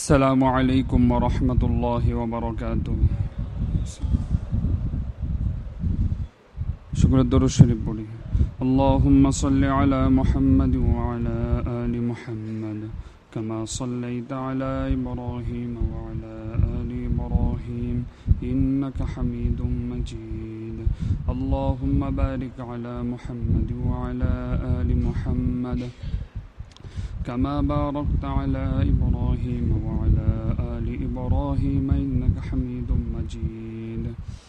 আসসালামু আলাইকুম ওয়া রাহমাতুল্লাহি ওয়া বারাকাতুহু। শুকরের দরুদ শরীফ পড়ি। আল্লাহুম্মা সাল্লি আলা মুহাম্মাদ ওয়া আলা আলি মুহাম্মাদ কামা সাল্লাইতা আলা ইব্রাহিম ওয়া আলা আলি ইব্রাহিম ইন্নাকা হামিদুম মাজিদ। আল্লাহুম্মা বারিক আলা মুহাম্মাদ ওয়া আলা আলি মুহাম্মাদ كما باركت على إبراهيم وعلى آل إبراهيم إنك حميد مجيد.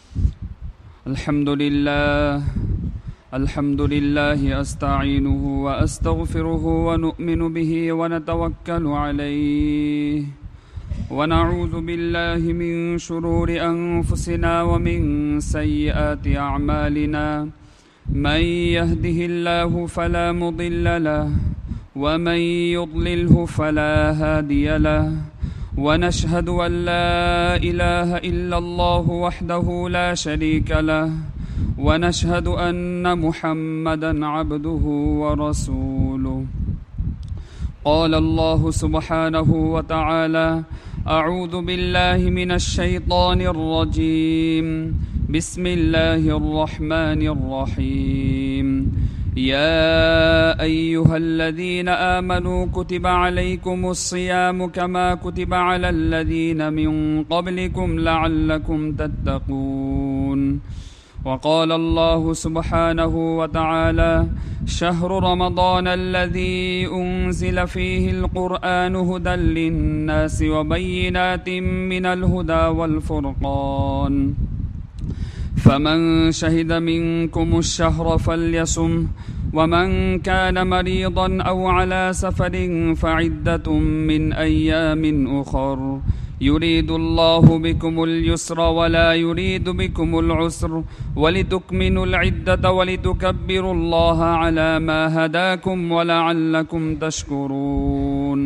الحمد لله أستعينه وأستغفره ونؤمن به ونتوكل عليه ونعوذ بالله من شرور أنفسنا ومن سيئات أعمالنا. من يهده الله فلا مضل له ومن يضلله فلا هادي له. ونشهد أن لا إله إلا الله وحده لا شريك له ونشهد أن محمدا عبده ورسوله. قال الله سبحانه وتعالى: أعوذ بالله من الشيطان الرجيم. بسم الله الرحمن الرحيم. يا أيها الذين آمنوا كتب عليكم الصيام كما كتب على الذين من قبلكم لعلكم تتقون. وقال الله سبحانه وتعالى: شهر رمضان الذي أنزل فيه القرآن هدى للناس وبينات من الهدى والفرقان. فمن شهد منكم الشهر فليصم ومن كان مريضا أو على سفر فعدة من أيام أخر. يريد الله بكم اليسر ولا يريد بكم العسر ولتكملوا العدة ولتكبروا الله على ما هداكم ولعلكم تشكرون.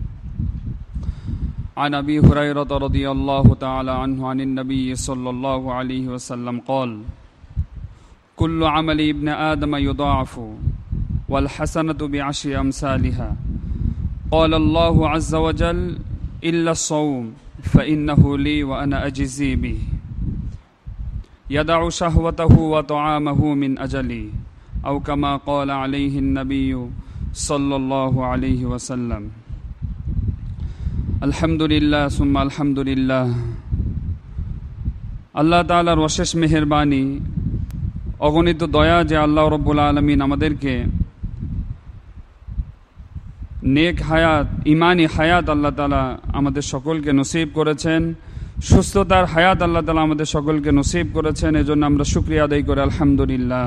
عن أبي هريرة رضي الله تعالى عنه عن النبي صلى الله عليه وسلم قال: كل عمل ابن آدم يضاعف والحسنة بعشر أمثالها. قال الله عز وجل: إلا الصوم فإنه لي وأنا أجزي به. يدع شهوته وطعامه من أجلي أو كما قال عليه النبي صلى الله عليه وسلم. আলহামদুলিল্লাহ সুম্মা আলহামদুলিল্লাহ। আল্লাহ তাআলার অশেষ মেহেরবানি, অগণিত দয়া যে আল্লাহ রব্বুল আলামিন আমাদেরকে নেক হায়াত, ইমানি হায়াত আল্লাহ তাআলা আমাদের সকলকে নসিব করেছেন। সুস্থতার হায়াত আল্লাহ তাআলা আমাদের সকলকে নসিব করেছেন। এজন্য আমরা শুকরিয়া আদায় করি আলহামদুলিল্লাহ।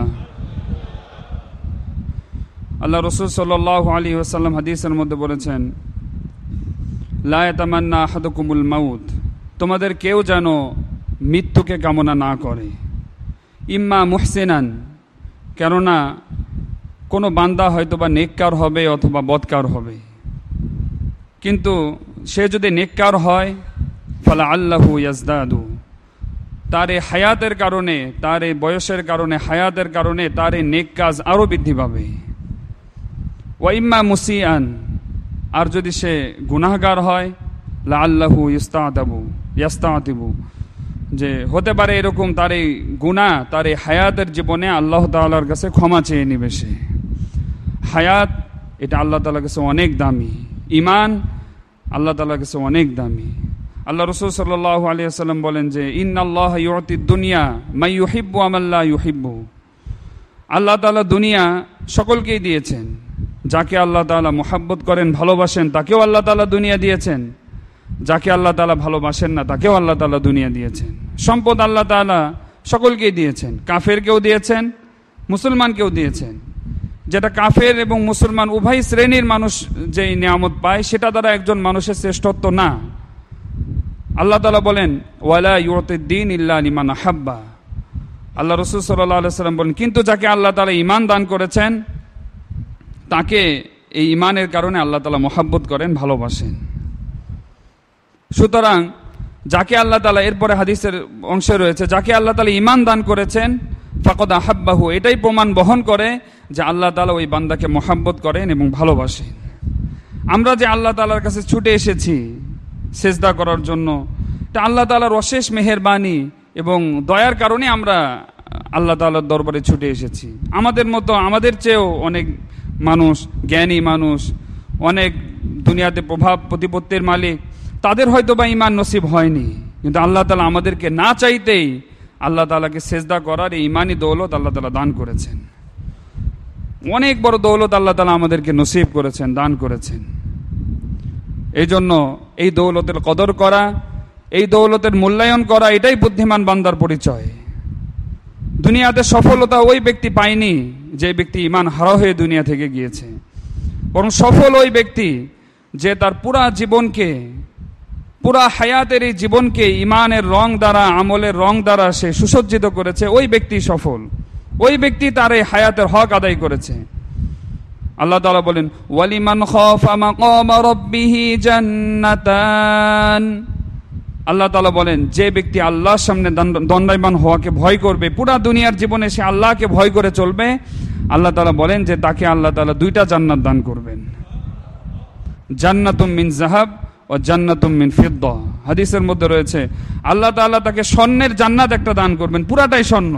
আল্লাহ রাসূল সাল্লাল্লাহু আলাইহি ওয়াসাল্লাম হাদিসের মধ্যে বলেছেন: লা ইয়াতামান্না আহাদুকুমুল মাউত, তোমাদের কেউ যেন মৃত্যুকে কামনা না করে। ইম্মা মুহসিনান, কেননা কোনো বান্দা হয়তোবা নেককার হবে অথবা বদকার হবে, কিন্তু সে যদি নেককার হয় ফালা আল্লাহু ইয়াজদাদু, তার এই হায়াতের কারণে, তার এই বয়সের কারণে, হায়াতের কারণে তার এই নেক কাজ আরও বৃদ্ধি পাবে। ওয়া ইম্মা মুসিআন, আর যদি সে গুনাহগার হয় লাআল্লাহু ইয়াস্তাতিবু, যে হতে পারে এরকম তার এই গুনাহ তার এই হায়াতের জীবনে আল্লাহ তাআলার কাছে ক্ষমা চেয়ে নিবে। সে হায়াত, এটা আল্লাহ তাআলার কাছে অনেক দামি। ঈমান আল্লাহ তাআলার কাছে অনেক দামি। আল্লাহ রাসূল সাল্লাল্লাহু আলাইহি ওয়াসাল্লাম বলেন যে ইন্নাল্লাহা ইউতিদ দুনিয়া মান ইউহিব্বু ওয়া মান লা ইউহিব্বু। আল্লাহ তাআলা দুনিয়া সকলকেই দিয়েছেন, যাকে আল্লাহ তাআলা মুহাব্বত করেন, ভালোবাসেন, তাকেও আল্লাহ তাআলা দুনিয়া দিয়েছেন। যাকে আল্লাহ তাআলা ভালোবাসেন না, তাকেও আল্লাহ তাআলা দুনিয়া দিয়েছেন। সম্পদ আল্লাহ তাআলা সকলকেই দিয়েছেন, কাফেরকেও দিয়েছেন, মুসলমানকেও দিয়েছেন। যেটা কাফের এবং মুসলমান উভয় শ্রেণীর মানুষ যেই নিয়ামত পায়, সেটা দ্বারা একজন মানুষের শ্রেষ্ঠত্ব না। আল্লাহ তাআলা বলেন ওয়ালা ইউতিদ দীন ইল্লা লিমান আহাব্বা। আল্লাহ রাসূল সাল্লাল্লাহু আলাইহি ওয়াসাল্লাম বলেন, কিন্তু যাকে আল্লাহ তাআলা ঈমান দান করেছেন, তাকে এই ঈমানের কারণে আল্লাহ তাআলা মহব্বত করেন, ভালোবাসেন। সুতরাং যাকে আল্লাহ তাআলা, এরপরে হাদিসের অংশে রয়েছে, যাকে আল্লাহ তাআলা ঈমান দান করেছেন ফাকাদ আহাব্বাহু, এটাই প্রমাণ বহন করে যে আল্লাহ তাআলা ওই বান্দাকে মহব্বত করেন এবং ভালোবাসেন। আমরা যে আল্লাহ তাআলার কাছে ছুটে এসেছি, সেজদা করার জন্য। এটা আল্লাহ তাআলার অশেষ মেহেরবানি এবং দয়ার কারণে আমরা আল্লাহ তাআলার দরবারে ছুটে এসেছি। আমাদের মতো, আমাদের চেয়েও অনেক মানুষ, জ্ঞানী মানুষ, অনেক দুনিয়াতে প্রভাব প্রতিপত্তির মালিক, তাদের হয়তো বা ঈমান নসিব হয়নি, কিন্তু আল্লাহ তাআলা আমাদেরকে না চাইতেই আল্লাহ তাআলাকে সেজদা করার এই ঈমানি দৌলত আল্লাহ তাআলা দান করেছেন। অনেক বড় দৌলত আল্লাহ তাআলা আমাদেরকে নসিব করেছেন, দান করেছেন। এই জন্য এই দৌলতের কদর করা, এই দৌলতের মূল্যায়ন করা, এটাই বুদ্ধিমান বান্দার পরিচয়। দুনিয়াতে সফলতা ওই ব্যক্তি পায়নি যে ব্যক্তি ঈমান হারা হয়ে দুনিয়া থেকে গিয়েছে, বরং সফল ওই ব্যক্তি যে তার পুরা জীবনকে, পুরা হায়াতের এই জীবনকে ঈমানের রং দ্বারা, আমলের রং দ্বারা সে সুসজ্জিত করেছে। ওই ব্যক্তি সফল, ওই ব্যক্তি তার এই হায়াতের হক আদায় করেছে। আল্লাহ তাআলা বলেন, ওয়ালিমান খাফা মাকাম রাব্বিহি জান্নাতান। আল্লাহ তাআলা বলেন, যে ব্যক্তি আল্লাহর সামনে দণ্ডায়মান হওয়াকে ভয় করবে, পুরা দুনিয়ার জীবনে সে আল্লাহকে ভয় করে চলবে, আল্লাহ তাআলা বলেন যে তাকে আল্লাহ তাআলা দুইটা জান্নাত দান করবেন, জান্নাতুম মিন যাহাব ও জান্নাতুম মিন ফিদ্দা। হাদিসের মধ্যে রয়েছে আল্লাহ তাআলা তাকে স্বর্ণের জান্নাত একটা দান করবেন, পুরাটাই স্বর্ণ।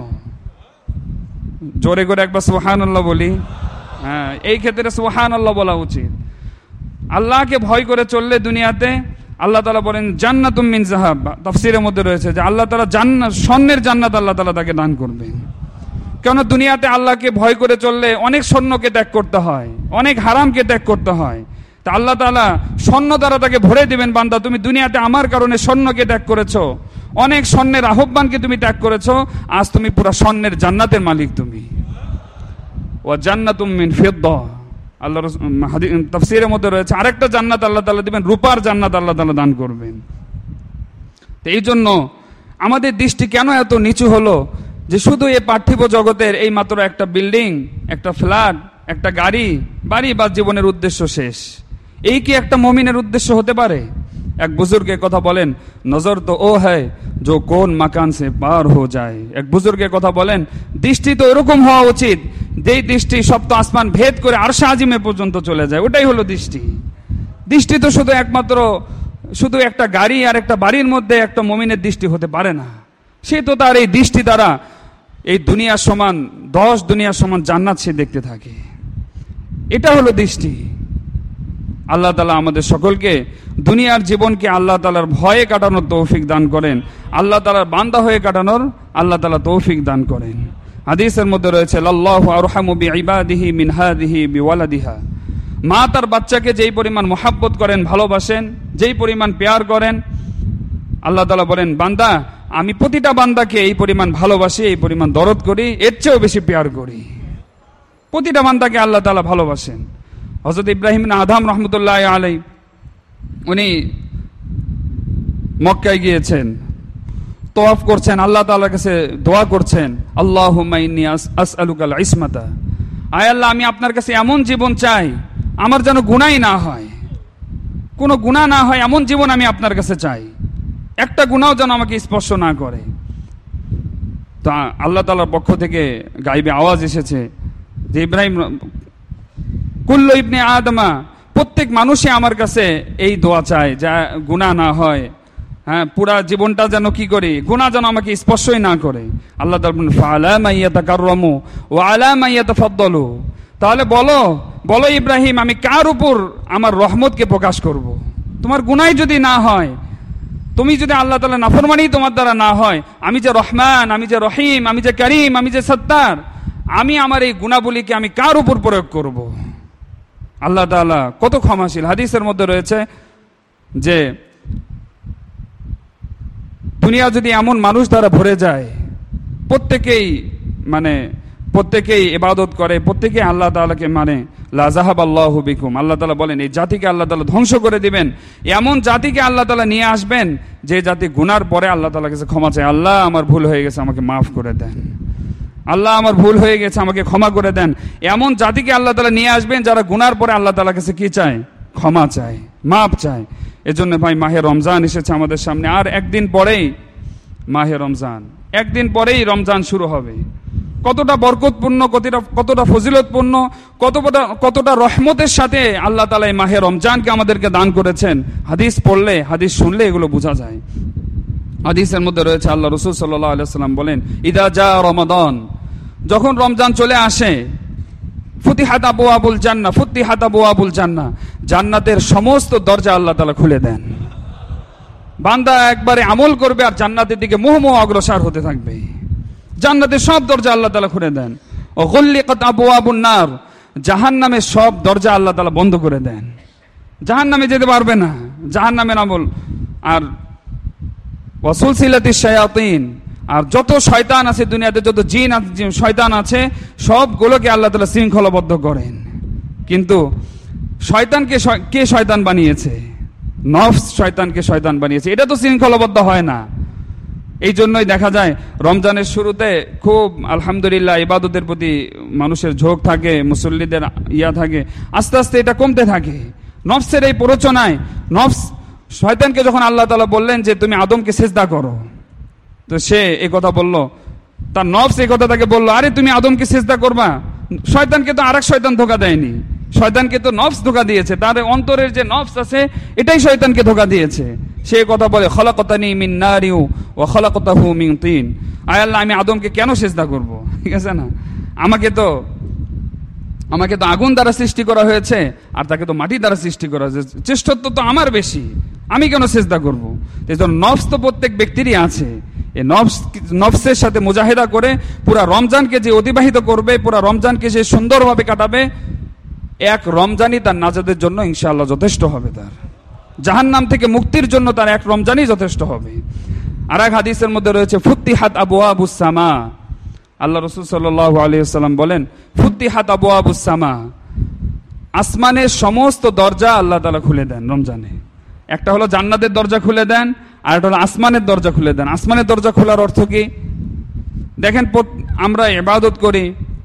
জোরে করে একবার সুবহানাল্লাহ বলি। হ্যাঁ, এই ক্ষেত্রে সুবহানাল্লাহ বলা উচিত। আল্লাহকে ভয় করে চললে দুনিয়াতে আল্লাহ তাআলা বলেন জান্নাতুম মিন যাহাব। তাফসীরের মধ্যে রয়েছে যে আল্লাহ তাআলা জান্নাত, স্বর্ণের জান্নাত আল্লাহ তাআলা তাকে দান করবেন। কেন দুনিয়াতে আল্লাহকে ভয় করে চললে অনেক স্বর্ণকে ত্যাগ করতে হয়, অনেক হারামকে ত্যাগ করতে হয়। তা আল্লাহ তাআলা স্বর্ণ দ্বারা তাকে ভরে দিবেন, বান্দা তুমি দুনিয়াতে আমার কারণে স্বর্ণকে ত্যাগ করেছো, অনেক স্বর্ণের আহ্বানকে তুমি ত্যাগ করেছো, আজ তুমি পুরা স্বর্ণের জান্নাতের মালিক তুমি। ওয়া জান্নাতুম মিন ফিদ্দা। আল্লাহ তাফসীরের মধ্যে রয়েছে আরেকটা জান্নাত আল্লাহ তাআলা দিবেন, রূপার জান্নাত আল্লাহ তাআলা দান করবেন। তো এই জন্য আমাদের দৃষ্টি কেন এত নিচু হলো যে শুধু এই পার্থিব জগতের এই মাত্র একটা বিল্ডিং, একটা ফ্ল্যাট, একটা গাড়ি, বাড়ি বা জীবনের উদ্দেশ্য শেষ। এই কি একটা মুমিনের উদ্দেশ্য হতে পারে? এক বুজুর্গ কথা বলেন, নজর তো ও হ্যায় जो কোন মাকান সে পার হো যায়। এক বুজুর্গের কথা বলেন, দৃষ্টি তো এরকম হওয়া উচিত যেই দৃষ্টি সপ্ত আসমান ভেদ করে আরশে আজিমে পর্যন্ত চলে যায়, ওটাই হলো দৃষ্টি। দৃষ্টি তো শুধু একমাত্র শুধু একটা গাড়ি আর একটা বাড়ির মধ্যে একটা মুমিনের দৃষ্টি হতে পারে না। সে তো তার এই দৃষ্টি দ্বারা এই দুনিয়ার সমান 10 দুনিয়ার সমান জান্নাত সে দেখতে থাকে। এটা হলো দৃষ্টি। আল্লাহ তাআলা আমাদের সকলকে দুনিয়ার জীবনকে আল্লাহ তাআলার ভয়ে কাটানোর তৌফিক দান করেন, আল্লাহ তাআলার বান্দা হয়ে কাটানোর আল্লাহ তাআলা তৌফিক দান করেন। হাদিসের মধ্যে রয়েছে লাল্লাহু আরহামু বিইবাদিহি মিন হাদিহি বিওয়ালাদিহা। মা তার বাচ্চাকে যেই পরিমাণ মহাব্বত করেন, ভালোবাসেন, যেই পরিমাণ প্যার করেন, আল্লাহ তাআলা বলেন বান্দা আমি প্রতিটা বান্দাকে এই পরিমাণ ভালোবাসি, এই পরিমাণ দরদ করি, এর চেয়েও বেশি প্যার করি। প্রতিটা বান্দাকে আল্লাহ তাআলা ভালোবাসেন। হযরত ইব্রাহিম ইবনে আদম রাহমাতুল্লাহি আলাইহি উনি মক্কায় গিয়েছেন, তওয়াফ করছেন, আল্লাহ তাআলার কাছে দোয়া করছেন, আল্লাহুম্মা ইন্নী আসআলুকাল ইসমাতা। আয় আল্লাহ, আমি আপনার কাছে এমন জীবন চাই আমার যেন গুনাহ না হয়, কোনো গুনাহ না হয় এমন জীবন আমি আপনার কাছে চাই, একটা গুনাহও যেন আমাকে স্পর্শ না করে। তা আল্লাহ তাআলার পক্ষ থেকে গায়বে আওয়াজ এসেছে যে ইব্রাহিম, কুল্লু ইবনে আদমা, প্রত্যেক মানুষই আমার কাছে এই দোয়া চায় যা গুনাহ না হয়, হ্যাঁ পুরা জীবনটা যেন কি করি, গুনাহ যেন আমাকে স্পর্শই না করে। আল্লাহ তাআলা বলেন ফাআলা মা ইয়াতাকাররামু ওয়া আলা মা ইয়াতাফাদ্দালু। তাহলে বলো বলো ইব্রাহিম, আমি কার উপর আমার রহমতকে প্রকাশ করব? তোমার গুনাহ যদি না হয়, তুমি যদি আল্লাহ তাআলা নাফরমানি তোমার দ্বারা না হয়, আমি যে রহমান, আমি যে রহিম, আমি যে করিম, আমি যে সত্তার, আমি আমার এই গুনাহগুলিকে আমি কার উপর প্রয়োগ করব? আল্লাহ তাআলা কত ক্ষমাশীল। হাদিসের মধ্যে রয়েছে যে দুনিয়া যদি এমন মানুষ দ্বারা ভরে যায়, প্রত্যেকেই ইবাদত করে, প্রত্যেকেই আল্লাহ তাআলাকে মানে, লা যাহাবাল্লাহু বিকুম, আল্লাহ তাআলা বলেন এই জাতিকে আল্লাহ তাআলা ধ্বংস করে দিবেন। এমন জাতিকে আল্লাহ তাআলা নিয়ে আসবেন যে জাতি গুনার পরে আল্লাহ তাআলার কাছে ক্ষমা চায়, আল্লাহ আমার ভুল হয়ে গেছে আমাকে মাফ করে দেন, আল্লাহ আমার ভুল হয়ে গেছে আমাকে ক্ষমা করে দেন। এমন জাতিকে আল্লাহ তাআলা নিয়ে আসবেন যারা গুনার পরে আল্লাহ তাআলার কাছে কি চায়? ক্ষমা চায়, মাফ চায়। এজন্য ভাই মাহে রমজান এসেছে আমাদের সামনে, আর একদিন পরেই মাহে রমজান, একদিন পরেই রমজান শুরু হবে। কতটা বরকতপূর্ণ, কতটা ফজিলতপূর্ণ, কতটা রহমতের সাথে আল্লাহ তাআলা এই মাহে রমজানকে আমাদেরকে দান করেছেন। হাদিস পড়লে, হাদিস শুনলে এগুলো বোঝা যায়। হাদিসের মধ্যে রয়েছে, আল্লাহ রাসূল সাল্লাল্লাহু আলাইহি ওয়াসাল্লাম বলেন, ইদা জা রমাদান, যখন রমজান চলে আসে, ফুতিহাত আবওয়াবুল জান্নাহ, ফুতিহাত আবওয়াবুল জান্নাহ, জান্নাতের সমস্ত দরজা আল্লাহ তাআলা খুলে দেন। বান্দা একবারে আমল করবে আর জান্নাতের দিকে মুহুর্মুহু অগ্রসর হতে থাকবে। জান্নাতের সব দরজা আল্লাহ তাআলা খুলে দেন। ও গুল্লিকাত আবওয়াবুন নার, জাহান্নামের সব দরজা আল্লাহ তাআলা বন্ধ করে দেন। জাহান্নামে যেতে পারবে না, জাহান্নামের আমল। আর ওয়াসুলসিলাতিশ শায়াতিন, আর যত শয়তান আছে দুনিয়াতে, যত জিন আছে, শয়তান আছে, সবগুলোকে আল্লাহ তাআলা শৃঙ্খলাবদ্ধ করেন। কিন্তু শয়তানকে কে শয়তান বানিয়েছে? নফস শয়তানকে শয়তান বানিয়েছে। এটা তো শৃঙ্খলাবদ্ধ হয় না। এই জন্যই দেখা যায় রমজানের শুরুতে খুব আলহামদুলিল্লাহ ইবাদতের প্রতি মানুষের ঝোঁক থাকে, মুসল্লিদের থাকে। আস্তে আস্তে এটা কমতে থাকে। নফসের এই প্ররোচনায় নফস শয়তানকে যখন আল্লাহ তাআলা বললেন যে তুমি আদমকে সিজদা করো, তো সে এই কথা বলল, তার নফস এই কথা তাকে বললো, আরে তুমি আদমকে সিজদা করবা। শয়তানকে তো আরেক শয়তান ধোঁকা দেয়নি, শয়তানকে তো নফস ধোঁকা দিয়েছে। তার অন্তরের যে নফস আছে এটাই শয়তানকে ধোঁকা দিয়েছে। সে কথা বলে, খলাকতানি মিন নারি ওয়া খলাকতাহু মিন তিন, আয় আল্লাহ আমি আদমকে কেন সিজদা করব? ঠিক আছে না, আমাকে তো আগুন দ্বারা সৃষ্টি করা হয়েছে আর তাকে তো মাটি দ্বারা সৃষ্টি করা হয়েছে, শ্রেষ্ঠত্ব তো আমার বেশি, আমি কেন সিজদা করব? এই জন্য নফস তো প্রত্যেক ব্যক্তিরই আছে। এই নফসের সাথে মুজাহিদা করে পুরা রমজানকে যে অতিবাহিত করবে, পুরা রমজানকে যে সুন্দরভাবে কাটাবে, এক রমজানই তার নাজাতের জন্য ইনশাআল্লাহ যথেষ্ট হবে। তার জাহান্নাম থেকে মুক্তির জন্য তার এক রমজানই যথেষ্ট হবে। আর এক হাদিসের মধ্যে রয়েছে, ফুতিহাত আবওয়াবুস সামা, আল্লাহ রাসূল সাল্লাল্লাহু আলাইহি ওয়াসাল্লাম বলেন, ফুতিহাত আবওয়াবুস সামা, আসমানের সমস্ত দরজা আল্লাহ তাআলা খুলে দেন রমজানে। একটা হলো জান্নাতের দরজা খুলে দেন, আর একটা হলো আসমানের দরজা খুলে দেন। আসমানের দরজা খোলার অর্থ কি? দেখেন, আমরা ইবাদত করি,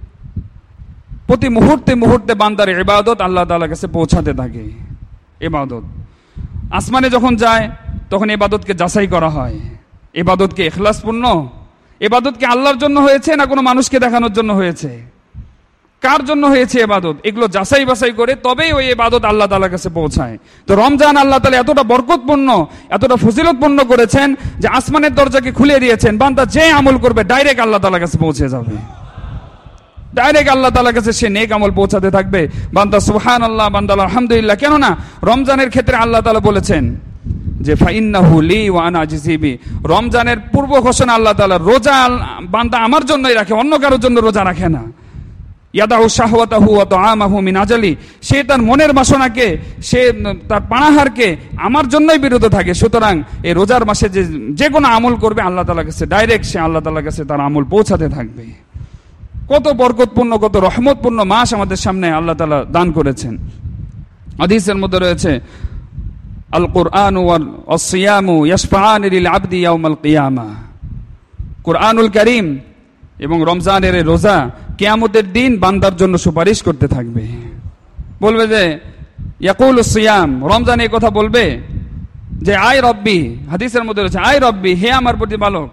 প্রতি মুহূর্তে মুহূর্তে বান্দার ইবাদত আল্লাহ তাআলার কাছে পৌঁছাতে থাকে। ইবাদত আসমানে যখন যায় তখন ইবাদতকে যাচাই করা হয়। ইবাদতকে ইখলাসপূর্ণ, ইবাদতকে আল্লাহর জন্য হয়েছে না কোনো মানুষকে দেখানোর জন্য হয়েছে, কার জন্য হয়েছে ইবাদত, এগুলো যাচাই বাছাই করে তবেই ওই ইবাদত আল্লাহ তাআলার কাছে পৌঁছায়। তো রমজান আল্লাহ তাআলা এতটা বরকতপূর্ণ, এতটা ফজিলতপূর্ণ করেছেন যে আসমানের দরজাকে খুলে দিয়েছেন। বান্দা যে আমল করবে ডাইরেক্ট আল্লাহ তাআলার কাছে পৌঁছে যাবে, ডাইরেক্ট আল্লাহ তাআলার কাছে সে নেক আমল পৌঁছাতে থাকবে। বান্দা সুবহানাল্লাহ, বান্দা আলহামদুলিল্লাহ। কেননা রমজানের ক্ষেত্রে আল্লাহ তাআলা বলেছেন যে ফাইন্নাহু লি ওয়া আনা আজজি বি, রমজানের পূর্ব ঘোষণা আল্লাহ তাআলা, রোজা বান্দা আমার জন্যই রাখে, অন্য কারোর জন্য রোজা রাখে না। ইয়াদাহু শাহওয়াতাহু ওয়া তুআমাহু মিন আজলি, সে তার মনের বাসনাকে, সে তার পানাহারকে আমার জন্যই বিরত থাকে। সুতরাং এই রোজার মাসে যে কোনো আমল করবে আল্লাহ তাআলার কাছে ডাইরেক্ট সে আল্লাহ তাআলার কাছে তার আমল পৌঁছাতে থাকবে। কত বরকতপূর্ণ, কত রহমতপূর্ণ মাস আমাদের সামনে আল্লাহ তাআলা দান করেছেন। হাদিসের মধ্যে রয়েছে, আল কুরআন ওয়াস সিয়ামু ইয়াশফাআনি লিল আবদি ইয়াউমাল কিয়ামা, কুরআনুল কারীম এবং রমজানের রোজা কিয়ামতের দিন বান্দার জন্য সুপারিশ করতে থাকবে। বলবে যে ইয়াকুলুস সিয়াম, রমজান এই কথা বলবে যে আয় রব্বি, হাদিসের মধ্যে রয়েছে আয় রব্বি, হে আমার প্রতিপালক,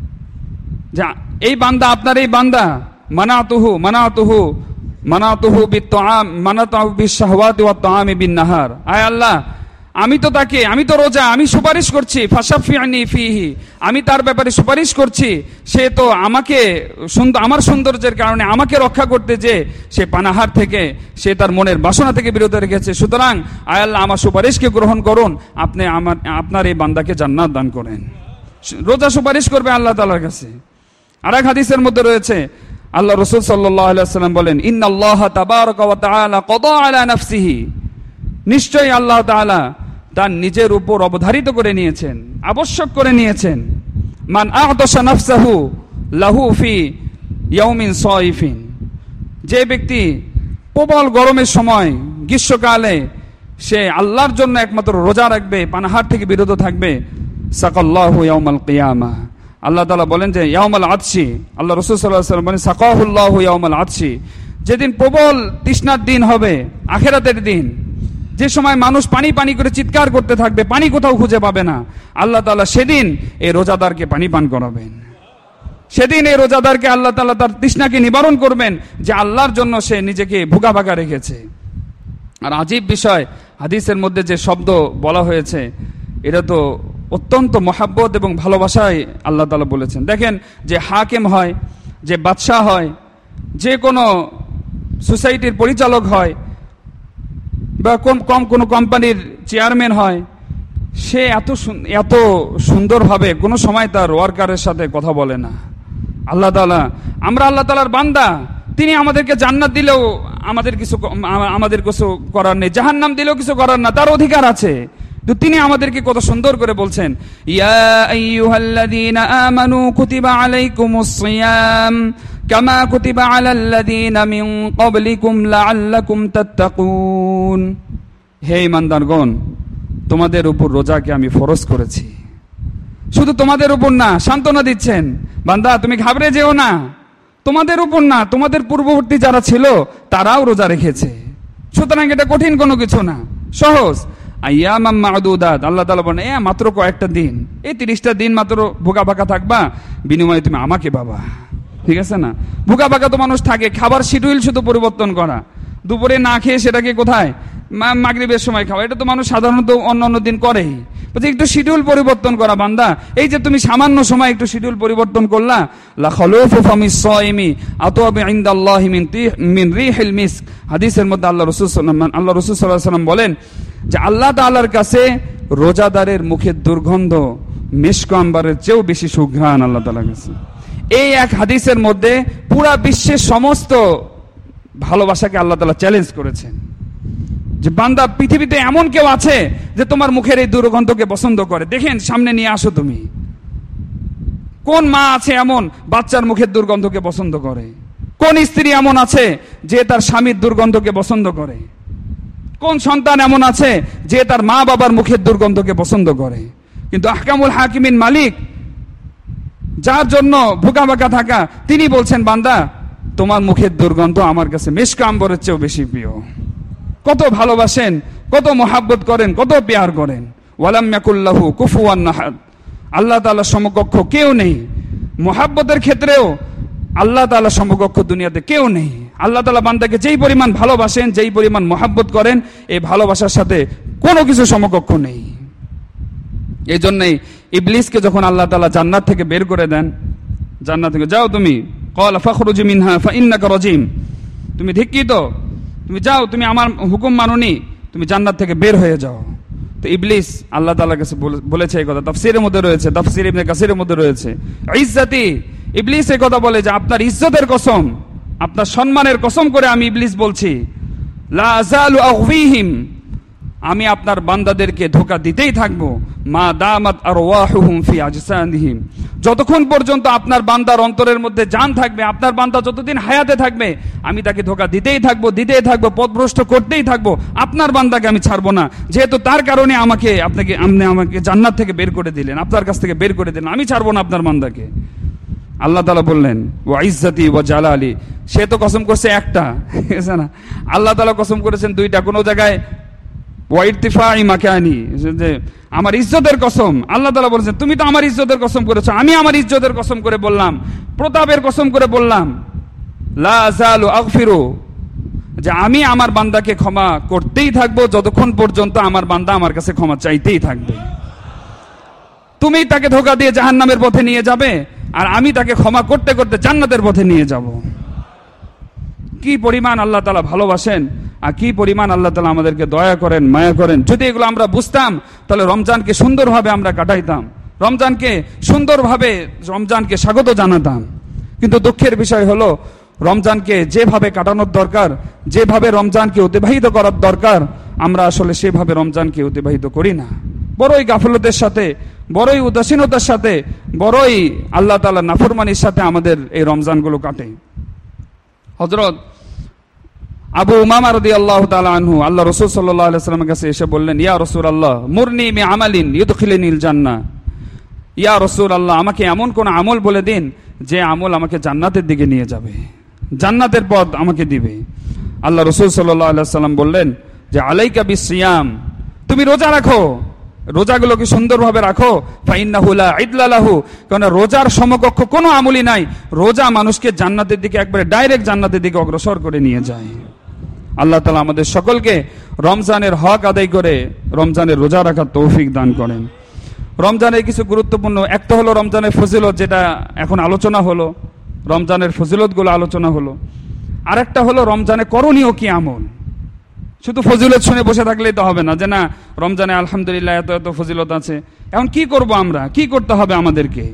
যে এই বান্দা, আপনার এই বান্দা, মানাতুহু বিত্তাআম, মানাতুহু বিশহাওয়াতি ওয়াত তাআমি বিন নাহার, আয় আল্লাহ আমি তো রোজা, আমি সুপারিশ করছি, ফাশাফিআনি ফিহি, আমি তার ব্যাপারে সুপারিশ করছি। সে তো আমাকে আমার সৌন্দর্যের কারণে আমাকে রক্ষা করতে যে সে পানাহার থেকে, সে তার মনের বাসনা থেকে বিরত রেখেছে। সুতরাং আয় আল্লাহ আমার সুপারিশকে গ্রহণ করুন, আপনি আপনার এই বান্দাকে জান্নাত দান করেন। রোজা সুপারিশ করবে আল্লাহ তাআলার কাছে। আর এক হাদিসের মধ্যে রয়েছে, আল্লাহ রাসূল সাল্লাল্লাহু আলাইহি ওয়াসাল্লাম বলেন, ইন্নাল্লাহা তাবারাকা ওয়া তাআলা ক্বাদা আলা নাফসিহি, নিশ্চয়ই আল্লাহ তাআলা তার নিজের উপর অবধারিত করে নিয়েছেন, আবশ্যক করে নিয়েছেন, মান আ'তাশা নাফসাহু লাহু ফি ইয়াউমিন সাইফিন, যে ব্যক্তি প্রবল গরমের সময় গ্রীষ্মকালে সে আল্লাহর জন্য একমাত্র রোজা রাখবে, পানাহার থেকে বিরত থাকবে, সাকাল্লাহু ইয়াউমাল কিয়ামা, আল্লাহ তাআলা বলেন যে ইয়াউমাল আতশি, আল্লাহ রাসূল সাল্লাল্লাহু আলাইহি ওয়াসাল্লাম বলেন সাকাহুল্লাহু ইয়াউমাল আতশি, যেদিন প্রবল তৃষ্ণার দিন হবে, আখিরাতের দিন, যে সময় মানুষ পানি পানি করে চিৎকার করতে থাকবে, পানি কোথাও খুঁজে পাবে না, আল্লাহ তাআলা সেদিন এই রোজাদারকে পানি পান করাবেন। সেদিন এই রোজাদারকে আল্লাহ তাআলা তার তৃষ্ণাকে নিবারণ করবেন, যে আল্লাহর জন্য সে নিজেকে ভুকা ভাকা রেখেছে। আর আজীব বিষয়, হাদিসের মধ্যে যে শব্দ বলা হয়েছে এটা তো অত্যন্ত মহাব্বত এবং ভালোবাসায় আল্লাহ তাআলা বলেছেন। দেখেন, যে হাকিম হয়, যে বাদশাহ হয়, যে কোনো সোসাইটির পরিচালক হয়, বা কোনো কোম্পানির চেয়ারম্যান হয়, সে এত সুন্দরভাবে কোনো সময় তার ওয়ার্কারের সাথে কথা বলে না। আল্লাহ তাআলা, আমরা আল্লাহ তাআলার বান্দা, তিনি আমাদেরকে জান্নাত দিলেও আমাদের কিছু করার নেই, জাহান্নাম দিলেও কিছু করার না, তার অধিকার আছে। তো তিনি আমাদেরকে কত সুন্দর করে বলছেন, ইয়া আইয়ুহাল্লাযীনা আমানু কুতিবা আলাইকুমুস সিয়াম কামা কুতিবা আলাল্লাযীনা মিন ক্বাবলিকুম লাআল্লাকুম তাত্তাকুন। হে ঈমানদারগণ, তোমাদের উপর রোজাকে আমি ফরজ করেছি। শুধু তোমাদের উপর না, সান্ত্বনা দিচ্ছেন, বান্দা তুমি ঘাবড়ে যেও না, তোমাদের উপর না, তোমাদের পূর্ববর্তী যারা ছিল তারাও রোজা রেখেছে। সুতরাং এটা কঠিন কোনো কিছু না, সহজ। আইয়ামাম মা'দুদাত, আল্লাহ তাআলা বলেন মাত্র কয়েকটা দিন, এই 30টা দিন মাত্র ভুকা ভাকা থাকবা, বিনিময়ে তুমি আমাকে পাবা। ঠিক আছে না? ভুকা ভাকা তো মানুষ থাকে, খাবার শিডিউল শুধু পরিবর্তন করা, দুপুরে না খেয়ে সেটাকে কোথায় মাগরিবের সময় খাওয়া, এটা তো মানুষ সাধারণত অন্য দিন করেই। বলছে একটু শিডিউল পরিবর্তন করা বান্দা, এই যে তুমি সামান্য সময় একটু শিডিউল পরিবর্তন করলা, লা খালুফু ফামিস সাইমি আতওয়াবু ইনদাল্লাহি মিন রিহিল মিস্ক। হাদিসের মধ্যে আল্লাহ রাসূল সাল্লাল্লাহু আলাইহি ওয়াসাল্লাম বলেন যে আল্লাহ তাআলার কাছে রোজাদারের মুখের দুর্গন্ধ মিশক আম্বারের চেয়েও বেশি সুঘ্রাণ আল্লাহ তাআলার কাছে। এই এক হাদিসের মধ্যে পুরা বিশ্বের সমস্ত ভালোবাসাকে আল্লাহ তাআলা চ্যালেঞ্জ করেছেন, যে বান্দা পৃথিবীতে এমন কেউ আছে যে তোমার মুখের এই দুর্গন্ধকে পছন্দ করে, দেখেন সামনে নিয়ে আসো তুমি। কোন মা আছে এমন বাচ্চার মুখের দুর্গন্ধকে পছন্দ করে? কোন স্ত্রী এমন আছে যে তার স্বামীর দুর্গন্ধকে পছন্দ করে? কোন সন্তান এমন আছে যে তার মা বাবার মুখের দুর্গন্ধকে পছন্দ করে? কিন্তু আহকামুল হাকিমিন মালিক, যার জন্য ভুকা ভাকা থাকা, তিনি বলছেন বান্দা তোমার মুখের দুর্গন্ধ আমার কাছে মিশক আম্বরের চেয়েও বেশি প্রিয়। কত ভালোবাসেন, কত মহাব্বত করেন, কত প্যার করেন। ওয়ালাম ইয়াকুল্লাহু কুফুয়ান আহাদ, আল্লাহ তাআলার সমকক্ষ কেউ নেই। মহাব্বতের ক্ষেত্রেও আল্লাহ তাআলার সমকক্ষ দুনিয়াতে কেউ নেই। আল্লাহ তাআলা বান্দাকে যেই পরিমাণ ভালোবাসেন, যেই পরিমাণ মহাব্বত করেন, এই ভালোবাসার সাথে কোনো কিছু সমকক্ষ নেই। এই জন্যই ইবলিসকে যখন আল্লাহ তাআলা জান্নাত থেকে বের করে দেন, জান্নাত থেকে যাও তুমি, ক্বালা ফাখরুজ মিনহা ফাইন্নাকা রাজিম, তুমি ধিক্কিত, তুমি যাও, তুমি আমার হুকুম মানোনি, তুমি জান্নাত থেকে বের হয়ে যাও। তো ইবলিস আল্লাহ তাআলার কাছে বলেছে এই কথা, তাফসীরের মধ্যে রয়েছে, তাফসীর ইবনে কাসিরের মধ্যে রয়েছে, ইজ্জতি, ইবলিস এই কথা বলে যে আপনার ইজ্জতের কসম, আপনার সম্মানের কসম করে আমি ইবলিস বলছি, লা আযালু আগফিহিম, আমি আপনার বান্দাদেরকে ধোঁকা দিতেই থাকবো, মা দামাত আরওয়াহুহুম ফি আজসাদিহিম, যতক্ষণ পর্যন্ত আপনার বান্দার অন্তরের মধ্যে জান থাকবে, আপনার বান্দা যতদিন হায়াতে থাকবে, আমি তাকে ধোঁকা দিতেই থাকবো, পথভ্রষ্ট করতেই থাকবো, আপনার বান্দাকে আমি ছাড়বো না। যেহেতু তার কারণে আপনি আমাকে জান্নাত থেকে বের করে দিলেন, আপনার কাছ থেকে বের করে দিলেন, আমি ছাড়বো না আপনার বান্দাকে। আল্লাহ তাআলা বললেন ওয়া ইজ্জতি ওয়া জালালি, সে তো কসম করছে একটা, না, আল্লাহ তাআলা কসম করেছেন দুইটা। কোন জায়গায় ওয়াইরতিফাই মাকানি, যে আমার ইজ্জতের কসম, আল্লাহ তাআলা বলেছেন তুমি তো আমার ইজ্জতের কসম করেছো, আমি আমার ইজ্জতের কসম করে বললাম, প্রতাপের কসম করে বললাম, লা আযালু আগফিরু, যে আমি আমার বান্দাকে ক্ষমা করতেই থাকবো যতক্ষণ পর্যন্ত আমার বান্দা আমার কাছে ক্ষমা চাইতেই থাকবে। তুমি তাকে ধোঁকা দিয়ে জাহান্নামের পথে নিয়ে যাবে, আর আমি তাকে ক্ষমা করতে করতে জান্নাতের পথে নিয়ে যাব। কি পরিমাণ আল্লাহ তাআলা ভালোবাসেন, আর কি পরিমাণ আল্লাহ তাআলা আমাদেরকে দয়া করেন, মায়া করেন। যদি এগুলো আমরা বুঝতাম, তাহলে রমজানকে সুন্দরভাবে আমরা কাটাইতাম, রমজানকে স্বাগত জানাতাম। কিন্তু দুঃখের বিষয় হলো, রমজানকে যেভাবে কাটানোর দরকার, যেভাবে রমজানকে অতিবাহিত করার দরকার, আমরা আসলে সেভাবে রমজানকে অতিবাহিত করি না। বড়ই গাফলতের সাথে, বড়ই উদাসীনতার সাথে, বড়ই আল্লাহ তাআলার নাফরমানির সাথে আমাদের এই রমজানগুলো কাটে। হযরত আবু উমামা রাদিয়াল্লাহু তাআলা আনহু আল্লাহ রাসূল সাল্লাল্লাহু আলাইহি ওয়াসাল্লামের কাছে এসে বললেন, ইয়া রাসূলুল্লাহ মুরনি বি আমালিন ইউদখিলুনিল জান্নাহ, ইয়া রাসূলুল্লাহ আমাকে এমন কোন আমল বলে দিন যে আমল আমাকে জান্নাতের দিকে নিয়ে যাবে, জান্নাতের পথ আমাকে দিবে। আল্লাহ রাসূল সাল্লাল্লাহু আলাইহি ওয়াসাল্লাম বললেন যে আলাইকা বিসিয়াম, তুমি রোজা রাখো। রোজাগুলোকে সুন্দরভাবে রাখো। ফাইন্নাহু লা ইদলা লাহু, কারণ রোজার সমকক্ষ কোনো আমলই নাই। রোজা মানুষকে জান্নাতের দিকে, একবারে ডাইরেক্ট জান্নাতের দিকে অগ্রসর করে নিয়ে যায়। আল্লাহ তাআলা আমাদের সকলকে রমজানের হক আদায় করে রমজানের রোজা রাখার তৌফিক দান করেন। রমজানের কিছু গুরুত্বপূর্ণ, একটা হলো রমজানের ফজিলত, যেটা এখন আলোচনা হলো, রমজানের ফজিলতগুলো আলোচনা হলো। আরেকটা হলো রমজানে করণীয় কি আমল। শুধু ফজিলত শুনে বসে থাকলেই তো হবে না, যে না রমজানে আলহামদুলিল্লাহ এত এত ফজিলত আছে, এখন কি করব আমরা, কি করতে হবে আমাদেরকে।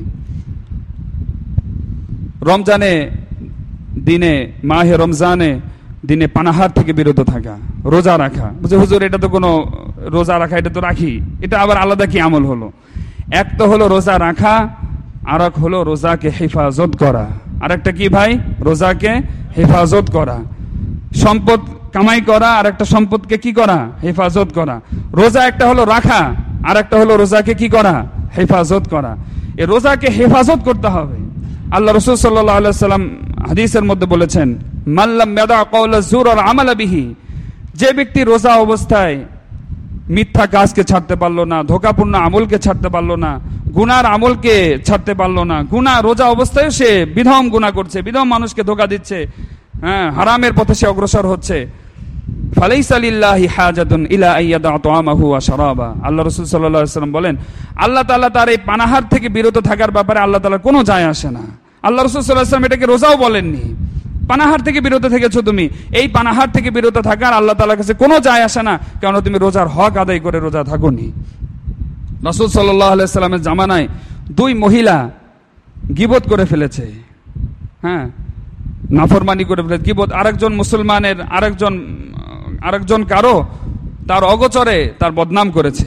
রমজানে দিনে, মাহে রমজানে দিনে পানাহার থেকে বিরত থাকা, রোজা রাখা। বুঝে হুজুর এটা তো কোনো রোজা রাখা, এটা তো রাখি, এটা আবার আলাদা কি আমল হলো। এক তো হলো রোজা রাখা, আর এক হলো রোজাকে হেফাজত করা। আর একটা কি ভাই, রোজাকে হেফাজত করা। সম্পদ কামাই করা, আর একটা সম্পদকে কি করা, হেফাজত করা। রোজা একটা হলো রাখা, আর একটা হলো রোজাকে কি করা, হেফাজত করা। এই রোজাকে হেফাজত করতে হবে। আল্লাহ রাসূল সাল্লাল্লাহু আলাইহি ওয়াসাল্লাম হাদিসের মধ্যে বলেছেন, মাল্লাম ইয়াদা কাওলা যুর ওয়াল আমালা বিহি, যে ব্যক্তি রোজা অবস্থায় মিথ্যা কাজকে ছাড়তে পারলো না, ধোঁকাপূর্ণ আমলকে ছাড়তে পারলো না, গুনার আমলকে ছাড়তে পারলো না, গুনাহ রোজা অবস্থায় সে বিধম গুনাহ করছে, বিধম মানুষকে ধোঁকা দিচ্ছে, হ্যাঁ হারামের পথে সে অগ্রসর হচ্ছে। ফালাইসা লিল্লাহি হাজাতুন ইলা আইয়াদা তাআমাহু ওয়া শারাবা, আল্লাহ রাসূল সাল্লাল্লাহু আলাইহি ওয়াসাল্লাম বলেন, আল্লাহ তাআলা তার এই পানাহার থেকে বিরত থাকার ব্যাপারে আল্লাহ তাআলার কোনো যায় আসে না। আল্লাহ রাসূল সাল্লাল্লাহু আলাইহি ওয়াসাল্লাম এটাকে রোজাও বলেননি। পানাহার থেকে বিরত থেকেছো তুমি, এই পানাহার থেকে বিরত থাকার আল্লাহ তাআলার কাছে কোনো যায় আসে না, কারণ তুমি রোজার হক আদায় করে রোজা থাকোনি। রাসূল সাল্লাল্লাহু আলাইহি ওয়াসাল্লামের জামানায় দুই মহিলা গীবত করে ফেলেছে, হ্যাঁ নাফরমানি করে ফেলেছে, গীবত। আরেকজন মুসলমানের আরেকজন কারো তার অগোচরে তার বদনাম করেছে।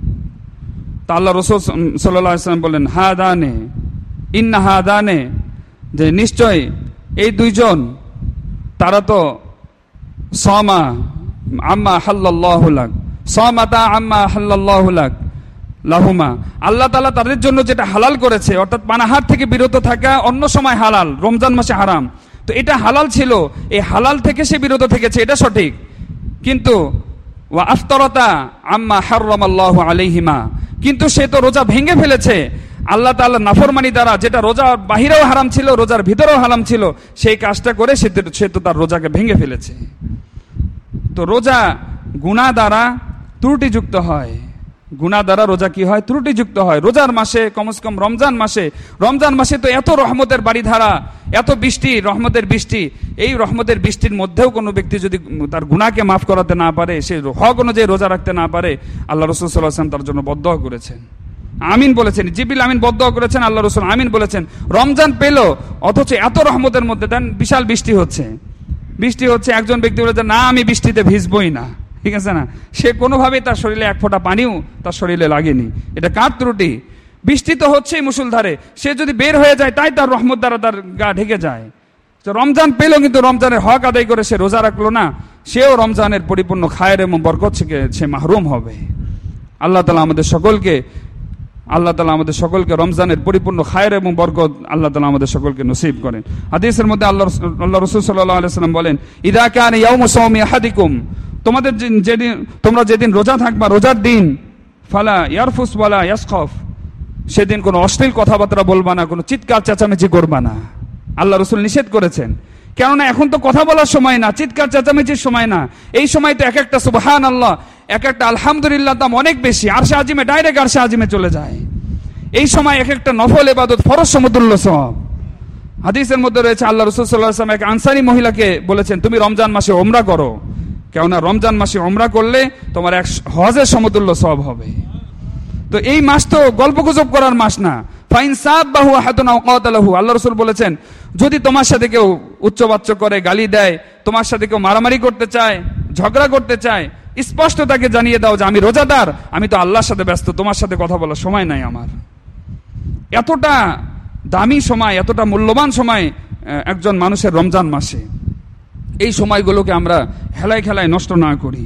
তা আল্লাহ রাসূল সাল্লাল্লাহু আলাইহি ওয়াসাল্লাম বলেন, হাদানে ইন্না হাদানে, যে নিশ্চয় এই দুইজন তারা তো সামা আম্মা হাল্লাল্লাহু লাক, সামাতা আম্মা হাল্লাল্লাহু লাক লাহুমা, আল্লাহ তাআলা তাদের জন্য যেটা হালাল করেছে, অর্থাৎ পানাহার থেকে বিরত থাকা অন্য সময় হালাল, রমজান মাসে হারাম, তো এটা হালাল ছিল, এই হালাল থেকে সে বিরত থেকেছে, এটা সঠিক। কিন্তু ওয়া আফতারাতা আম্মা হারামাল্লাহু আলাইহিমা, কিন্তু সে তো রোজা ভেঙে ফেলেছে আল্লাহ তাআলা নাফরমানি দ্বারা, যেটা রোজার বাহিরেও হারাম ছিল, রোজার ভিতরেও হারাম ছিল, সেই কাজটা করে সে তো তার রোজাকে ভেঙে ফেলেছে। তো রোজা গুনাহ দ্বারা ত্রুটিযুক্ত হয়, গুনাহ দ্বারা রোজা কি হয়, ত্রুটিযুক্ত হয়। রোজার মাসে, কমসে কম রমজান মাসে তো এত রহমতের বাড়িধারা, এত বৃষ্টি, রহমতের বৃষ্টি, এই রহমতের বৃষ্টির মধ্যেও কোনো ব্যক্তি যদি তার গুনাহকে মাফ করাতে না পারে, সে হক অনুযায়ী রোজা রাখতে না পারে, আল্লাহ রাসূল সাল্লাল্লাহু আলাইহি ওয়াসাল্লাম তার জন্য বদদোয়া করেছেন, আমিন বলেছেন। জিবরিল আমিন বদদোয়া করেছেন, আল্লাহ রাসূল আমিন বলেছেন। রমজান পেল, অথচ এত রহমতের মধ্যে দেন বিশাল বৃষ্টি হচ্ছে, একজন ব্যক্তি বলেছে না আমি বৃষ্টিতে ভিজবই না, ঠিক আছে না, সে কোনোভাবেই তার শরীরে এক ফোঁটা পানিও তার শরীরে লাগেনি। এটা কার ত্রুটি? বৃষ্টি তো হচ্ছেই মুষলধারে, সে যদি বের হয়ে যায় তাই তার রহমত দ্বারা তার গা ঢেকে যায়। রমজান পেল কিন্তু রমজানের হক আদায় করে সে রোজা রাখলো না, সেও রমজানের পরিপূর্ণ খায়ের এবং বরকত থেকে সে মাহরুম হবে। আল্লাহ তাআলা আমাদের সকলকে রমজানের পরিপূর্ণ খায়ের এবং বরকত আল্লাহ তাআলা আমাদের সকলকে নসিব করেন। হাদিসের মধ্যে আল্লাহ রাসূল সাল্লাল্লাহু আলাইহি ওয়াসাল্লাম বলেন, ইযা কানা ইয়াউমু সাওমি আহাদিকুম, তোমরা যেদিন রোজা থাকবা, রোজার দিন, ফালা ইয়ারফুস ওয়ালা ইয়াসখাফ, সেদিন কোনো অশ্লীল কথাবার্তা বলবা না, কোনো চিৎকার চেঁচামেচি করবা না। আল্লাহ রাসূল নিষেধ করেছেন, কেননা এখন তো কথা বলার সময় না, চিৎকার চেঁচামেচির সময় না। এই সময় তো এক একটা সুবহানাল্লাহ, এক একটা আলহামদুলিল্লাহ দাম অনেক বেশি, আরশে আজিমে, ডাইরেক্ট আরশে আজিমে চলে যায়। এই সময় এক একটা নফল ইবাদত ফরজ সমতুল্য সওয়াব। হাদিসের মধ্যে রয়েছে, আল্লাহ রাসূল সাল্লাল্লাহু আলাইহি ওয়াসাল্লাম এক আনসারী মহিলাকে বলেছেন, তুমি রমজান মাসে ওমরা করো, কেননা রমজান মাসে ওমরা করলে তোমার এক হজের সমতুল্য সওয়াব হবে। তো এই মাস তো গল্পগুজব করার মাস না। ফাইন সাবাহু আহাদুন আও কাতালাহু, আল্লাহ রাসূল বলেছেন, যদি তোমার সাথে কেউ উচ্চবাচ্য করে, গালি দেয়, তোমার সাথে কেউ মারামারি করতে চায়, ঝগড়া করতে চায়, স্পষ্ট তাকে জানিয়ে দাও যে আমি রোজাদার, আমি তো আল্লাহর সাথে ব্যস্ত, তোমার সাথে কথা বলার সময় নাই আমার। এতটা দামি সময়, এতটা মূল্যবান সময় একজন মানুষের রমজান মাসে, এই সময়গুলোকে আমরা হেলায় খেলায় নষ্ট না করি।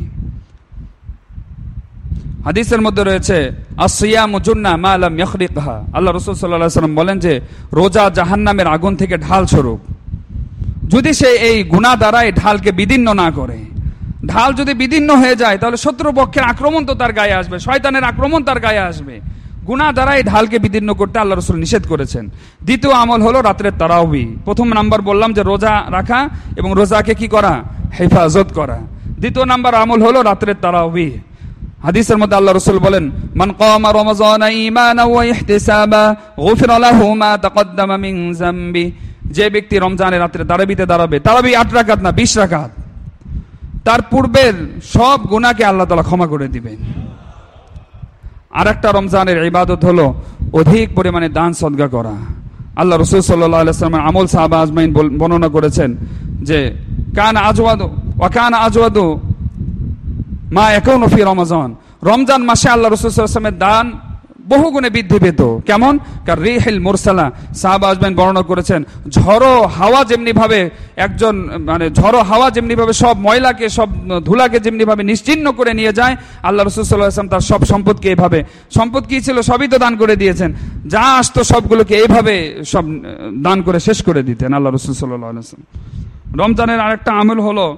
হাদিসের মধ্যে রয়েছে, আসিয়ামু জুন্নাহ মা লাম ইয়াখরিকহা, আল্লাহ রাসূল সাল্লাল্লাহু আলাইহি ওয়াসাল্লাম বলেন যে রোজা জাহান্নামের আগুন থেকে ঢাল স্বরূপ, যদি সে এই গুনাহ দ্বারা এই ঢালকে বিদীর্ণ না করে। ঢাল যদি বিদীর্ণ হয়ে যায় তাহলে শত্রুপক্ষের আক্রমণ তো তার গায়ে আসবে, শয়তানের আক্রমণ তার গায়ে আসবে। গুনাহ দ্বারা এই ঢালকে বিদীর্ণ করতে আল্লাহ রাসূল নিষেধ করেছেন। দ্বিতীয় আমল হলো রাত্রের তারাবি। প্রথম নাম্বার বললাম যে রোজা রাখা এবং রোজাকে কি করা, হেফাজত করা। দ্বিতীয় নাম্বার আমল হলো রাত্রের তারাবি। হাদিসের মধ্যে আল্লাহ রাসূল বলেন, মান কামা রমাযানা ঈমানান ওয়া ইহতিসাবা গুফিরা লাহু মা তাকদ্দামা মিন যামবি। যে ব্যক্তি রমজানের রাত্রে তারাবিতে দাঁড়াবে, তারাবি 8 রাকাত না 20 রাকাত, তার পূর্বের সব গুনাহকে আল্লাহ তাআলা ক্ষমা করে দিবেন। আর একটা রমজানের ইবাদত হলো অধিক পরিমাণে দান সদকা করা। আল্লাহ রাসূল সাল্লাল্লাহু আলাইহি ওয়াসাল্লামের আমল সাহাবা আজমাইন বর্ণনা করেছেন যে কানা আজওয়াদু মা ইয়াকুনু ফি রমাযান। রমজান মাসে আল্লাহ রাসূল সাল্লাল্লাহু আলাইহি ওয়াসাল্লামের দান বহু গুণে বৃদ্ধি পেত। কেমন? কার রিহিল মুরসালা। সাহাবা আজমাইন বর্ণনা করেছেন ঝড়ো হাওয়া যেমনি ভাবে একজন ঝড়ো হাওয়া যেমনি ভাবে সব ময়লাকে সব ধুলাকে যেমনি ভাবে নিশ্চিহ্ন করে নিয়ে যায়, আল্লাহ রাসূল সাল্লাল্লাহু আলাইহি ওয়াসাল্লাম তার সব সম্পদকে এইভাবে, সম্পদ কি ছিল সবই তো দান করে দিয়েছেন, যা আসতো সবগুলোকে এইভাবে সব দান করে শেষ করে দিতেন আল্লাহ রাসূল সাল্লাল্লাহু আলাইহি ওয়াসাল্লাম। রমজানের আরেকটা আমল হলো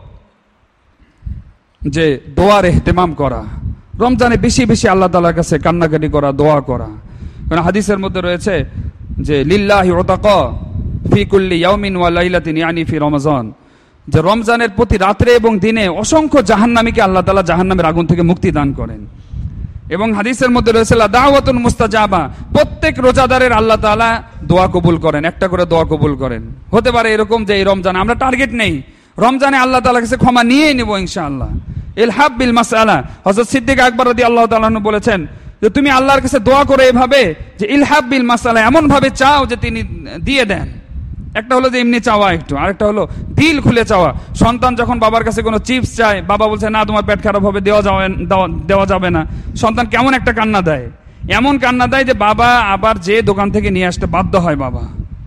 যে দোয়ার ইহতিমাম করা। রমজানে বেশি বেশি আল্লাহ তাআলার কাছে কান্নাকাটি করা, দোয়া করা। কারণ হাদিসের মধ্যে রয়েছে যে লিল্লাহি উতাকা ফি কুল্লি ইয়াউমিন ওয়া লাইলাতিন ইয়ানি ফি রমাযান, যে রমজানের প্রতি রাতে এবং দিনে অসংখ্য জাহান্নামীকে আল্লাহ তাআলা জাহান্নামের আগুন থেকে মুক্তি দান করেন। এবং হাদিসের মধ্যে রয়েছে লা দাওয়াতুন মুস্তাজাবা, প্রত্যেক রোজাদারের আল্লাহ তাআলা দোয়া কবুল করেন, একটা করে দোয়া কবুল করেন। হতে পারে এরকম যে এই রমজানে আমরা টার্গেট নেই, রমজানে আল্লাহ তাআলার কাছে ক্ষমা নিয়েই নেব ইনশাআল্লাহ। ইলহাব বিল মাসআলা। হযরত সিদ্দিক আকবর রাদিয়াল্লাহু তাআলা আনহু বলেছেন যে তুমি আল্লাহর কাছে দোয়া করো এভাবে যে ইলহাব বিল মাসআলা, এমন ভাবে চাও যে তিনি দিয়ে দেন। একটা হলো যে এমনি চাওয়া একটু, আরেকটা হলো দিল খুলে চাওয়া। সন্তান যখন বাবার কাছে কোনো চিপস চায়, বাবা বলছে না তোমার পেট খারাপ হবে, দেওয়া যাবে না, সন্তান কেমন একটা কান্না দেয়, এমন কান্না দেয় যে বাবা আবার যে দোকান থেকে নিয়ে আসতে বাধ্য হয় বাবা।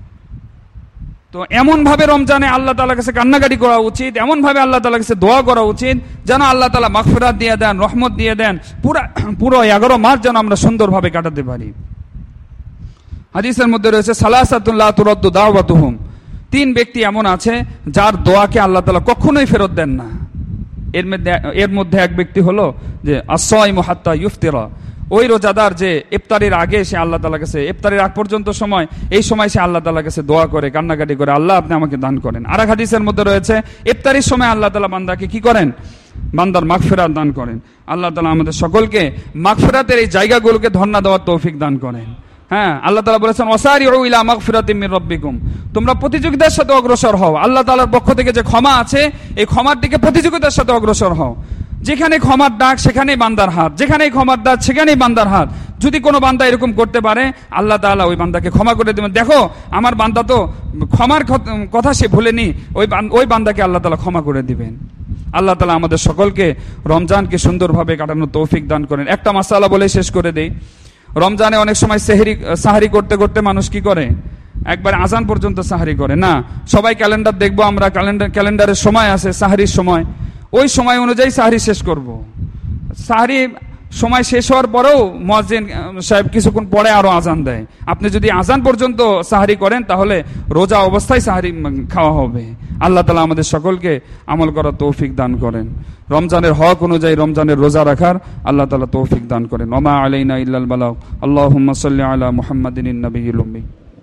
তো এমন ভাবে রমজানে আল্লাহ তাআলার কাছে কান্নাকাটি করা উচিত, এমন ভাবে আল্লাহ তাআলার কাছে দোয়া করা উচিত যেন আল্লাহ তাআলা মাগফিরাত দিয়ে দেন, রহমত দিয়ে দেন, পুরো 11 মাস যেন আমরা সুন্দরভাবে কাটাতে পারি। হাদিসের মধ্যে রয়েছে সালাসাতুন লা তুরাদ্দু দাওয়াতুহুম, 3 ব্যক্তি এমন আছে যার দোয়াকে আল্লাহ তাআলা কখনোই ফেরত দেন না। এর মধ্যে এক ব্যক্তি হলো যে as-সাইমু হাত্তা ইফতিরা, ওই রোজাদার যে ইফতারের আগে সে আল্লাহ তাআলার কাছে, ইফতারের আগ পর্যন্ত সময়, এই সময় সে আল্লাহ তাআলার কাছে দোয়া করে, কান্নাকাটি করে, আল্লাহ আপনি আমাকে দান করেন। আর এক হাদিসের মধ্যে রয়েছে ইফতারের সময় আল্লাহ তাআলা বান্দাকে কি করেন, বান্দার মাগফিরাত দান করেন। আল্লাহ তাআলা আমাদের সকলকে মাগফিরাতের এই জায়গাগুলোকে ধন্যা দেওয়ার তৌফিক দান করেন। হ্যাঁ, আল্লাহ তাআলা বলেছেন ওয়াসারিউ ইলা মাগফিরাতিম মির রাব্বিকুম, তোমরা প্রতিযোগিতার সাথে অগ্রসর হও। আল্লাহ তাআলার পক্ষ থেকে যে ক্ষমা আছে এই ক্ষমার দিকে প্রতিযোগিতার সাথে অগ্রসর হও। যেখানে ক্ষমার ডাক সেখানেই বান্দার হাত, যেখানেই ক্ষমার ডাক সেখানেই বান্দার হাত। যদি কোনো বান্দা এরকম করতে পারে আল্লাহ তাআলা ওই বান্দাকে ক্ষমা করে দেবেন। দেখো আমার বান্দা তো ক্ষমার কথা সে ভুলেনি, ওই বান্দাকে আল্লাহ তাআলা ক্ষমা করে দিবেন। আল্লাহ তাআলা আমাদের সকলকে রমজানকে সুন্দরভাবে কাটানোর তৌফিক দান করেন। একটা মাসালা বলে শেষ করে দেই। রমজানে অনেক সময় সাহারি করতে করতে মানুষ কি করে, একবার আজান পর্যন্ত সাহারি করে না। সবাই ক্যালেন্ডার দেখবো আমরা, ক্যালেন্ডারের সময় আছে, সাহারির সময়, ওই সময় অনুযায়ী সাহারি শেষ করব। সাহারি সময় শেষ হওয়ার পরেও মুয়াজ্জিন সাহেব কিছুক্ষণ পরে আরো আজান দেয়। আপনি যদি আজান পর্যন্ত সাহারি করেন তাহলে রোজা অবস্থায় সাহারি খাওয়া হবে। আল্লাহ তাআলা আমাদের সকলকে আমল করার তৌফিক দান করেন। রমজানের হক অনুযায়ী রমজানের রোজা রাখার আল্লাহ তাআলা তৌফিক দান করেন। ওমা আলাইনা ইল্লাল বালাগ। আল্লাহুম্মা সাল্লি আলা মুহাম্মাদিন নবিয়্যিল উম্মি।